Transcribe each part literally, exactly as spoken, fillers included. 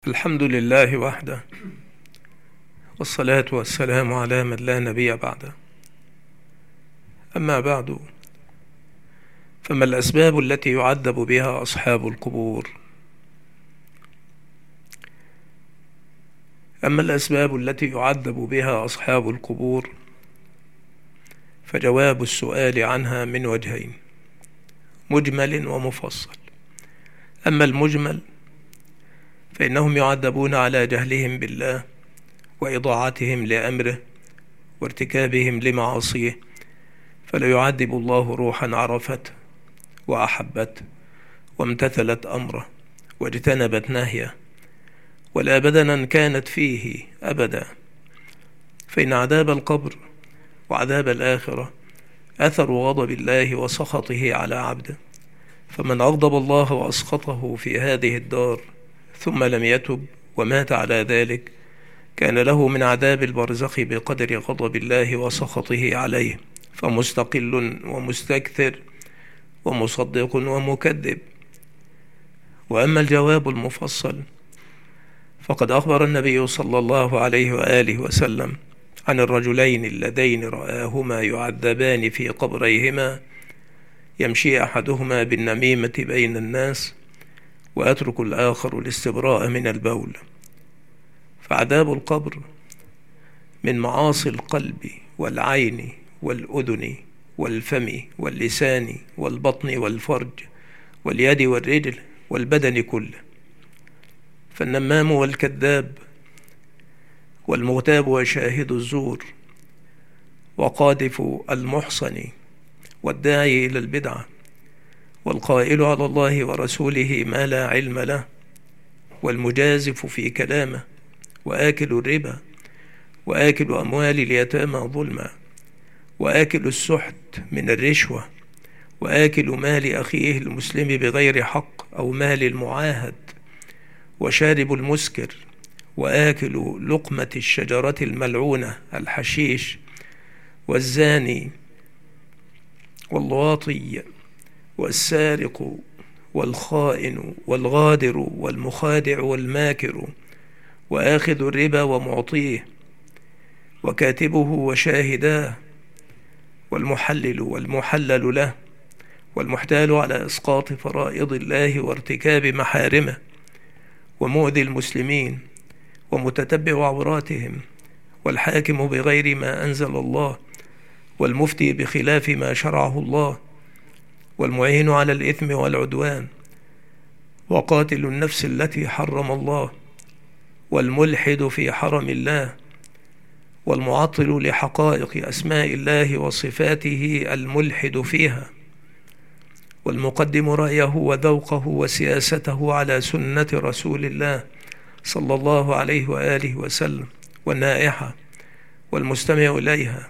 الحمد لله وحده، والصلاة والسلام على من لا نبي بعده. أما بعد، فما الأسباب التي يعذب بها أصحاب القبور؟ أما الأسباب التي يعذب بها أصحاب القبور فجواب السؤال عنها من وجهين: مجمل ومفصل. أما المجمل فإنهم يعذبون على جهلهم بالله وإضاعتهم لأمره وارتكابهم لمعاصيه، فلا يعذب الله روحا عرفت وأحبت وامتثلت أمره واجتنبت نهيه، ولا بدنا كانت فيه أبدا، فإن عذاب القبر وعذاب الآخرة أثر غضب الله وسخطه على عبده، فمن أغضب الله وأسخطه في هذه الدار ثم لم يتب ومات على ذلك كان له من عذاب البرزخ بقدر غضب الله وسخطه عليه، فمستقل ومستكثر ومصدق ومكذب. وأما الجواب المفصل فقد أخبر النبي صلى الله عليه وآله وسلم عن الرجلين اللذين رآهما يعذبان في قبريهما، يمشي أحدهما بالنميمة بين الناس ويترك الآخر الاستبراء من البول. فعذاب القبر من معاصي القلب والعين والأذن والفم واللسان والبطن والفرج واليد والرجل والبدن كله. فالنمام والكذاب والمغتاب وشاهد الزور وقاذف المحصن والداعي إلى البدعة والقائل على الله ورسوله ما لا علم له والمجازف في كلامه وآكل الربا وآكل أموال اليتامى ظلما وآكل السحت من الرشوة وآكل مال أخيه المسلم بغير حق أو مال المعاهد وشارب المسكر وآكل لقمة الشجرة الملعونة الحشيش والزاني والواطي والسارق والخائن والغادر والمخادع والماكر وآخذ الربا ومعطيه وكاتبه وشاهداه والمحلل والمحلل له والمحتال على إسقاط فرائض الله وارتكاب محارمه ومؤذي المسلمين ومتتبع عوراتهم والحاكم بغير ما أنزل الله والمفتي بخلاف ما شرعه الله والمعين على الإثم والعدوان وقاتل النفس التي حرم الله والملحد في حرم الله والمعطل لحقائق أسماء الله وصفاته الملحد فيها والمقدم رأيه وذوقه وسياسته على سنة رسول الله صلى الله عليه وآله وسلم والنائحة والمستمع إليها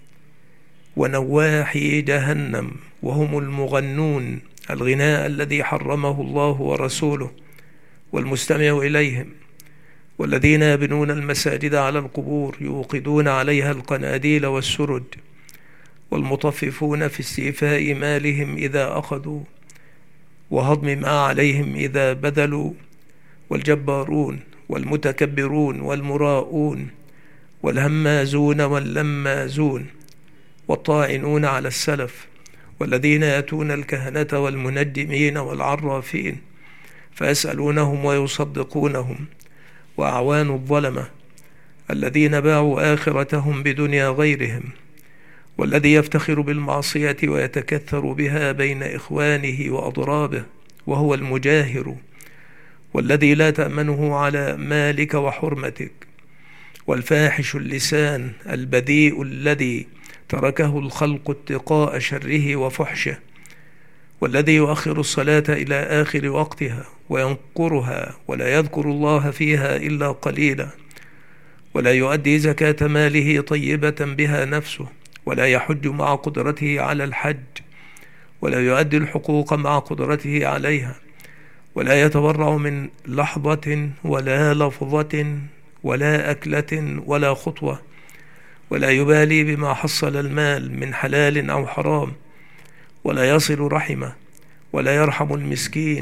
ونواحي جهنم وهم المغنون الغناء الذي حرمه الله ورسوله والمستمع إليهم والذين يبنون المساجد على القبور يوقدون عليها القناديل والسرج والمطففون في استيفاء مالهم إذا أخذوا وهضم ما عليهم إذا بذلوا والجبارون والمتكبرون والمراؤون والهمازون واللمازون والطاعنون على السلف والذين يأتون الكهنة والمنجمين والعرافين فيسألونهم ويصدقونهم وأعوان الظلمة الذين باعوا آخرتهم بدنيا غيرهم والذي يفتخر بالمعصية ويتكثر بها بين إخوانه وأضرابه وهو المجاهر والذي لا تأمنه على مالك وحرمتك والفاحش اللسان البذيء الذي تركه الخلق اتقاء شره وفحشه والذي يؤخر الصلاة إلى آخر وقتها وينقرها ولا يذكر الله فيها إلا قليلا ولا يؤدي زكاة ماله طيبة بها نفسه ولا يحج مع قدرته على الحج ولا يؤدي الحقوق مع قدرته عليها ولا يتبرع من لحظة ولا لفظة ولا أكلة ولا خطوة ولا يبالي بما حصل المال من حلال أو حرام ولا يصل رحمه ولا يرحم المسكين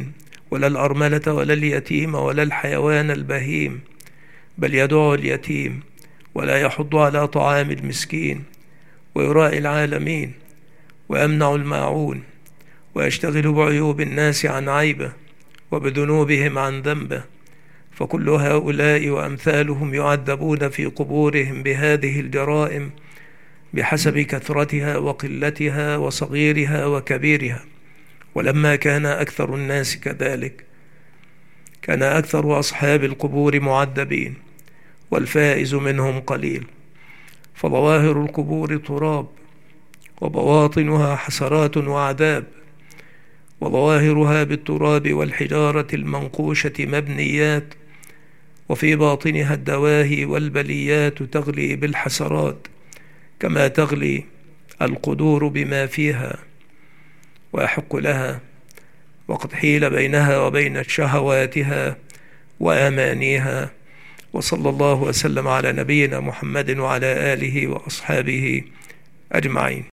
ولا الأرملة ولا اليتيم ولا الحيوان البهيم، بل يدعو اليتيم ولا يحض على طعام المسكين، ويراعي العالمين، ويمنع الماعون، ويشتغل بعيوب الناس عن عيبه، وبذنوبهم عن ذنبه. فكل هؤلاء وأمثالهم يعذبون في قبورهم بهذه الجرائم بحسب كثرتها وقلتها وصغيرها وكبيرها. ولما كان أكثر الناس كذلك، كان أكثر أصحاب القبور معذبين، والفائز منهم قليل. فظواهر القبور تراب، وبواطنها حسرات وعذاب. وظواهرها بالتراب والحجارة المنقوشة مبنيات، وفي باطنها الدواهي والبليات تغلي بالحسرات كما تغلي القدور بما فيها. ويحق لها، وقد حيل بينها وبين شهواتها وأمانيها. وصلى الله وسلم على نبينا محمد وعلى آله وأصحابه أجمعين.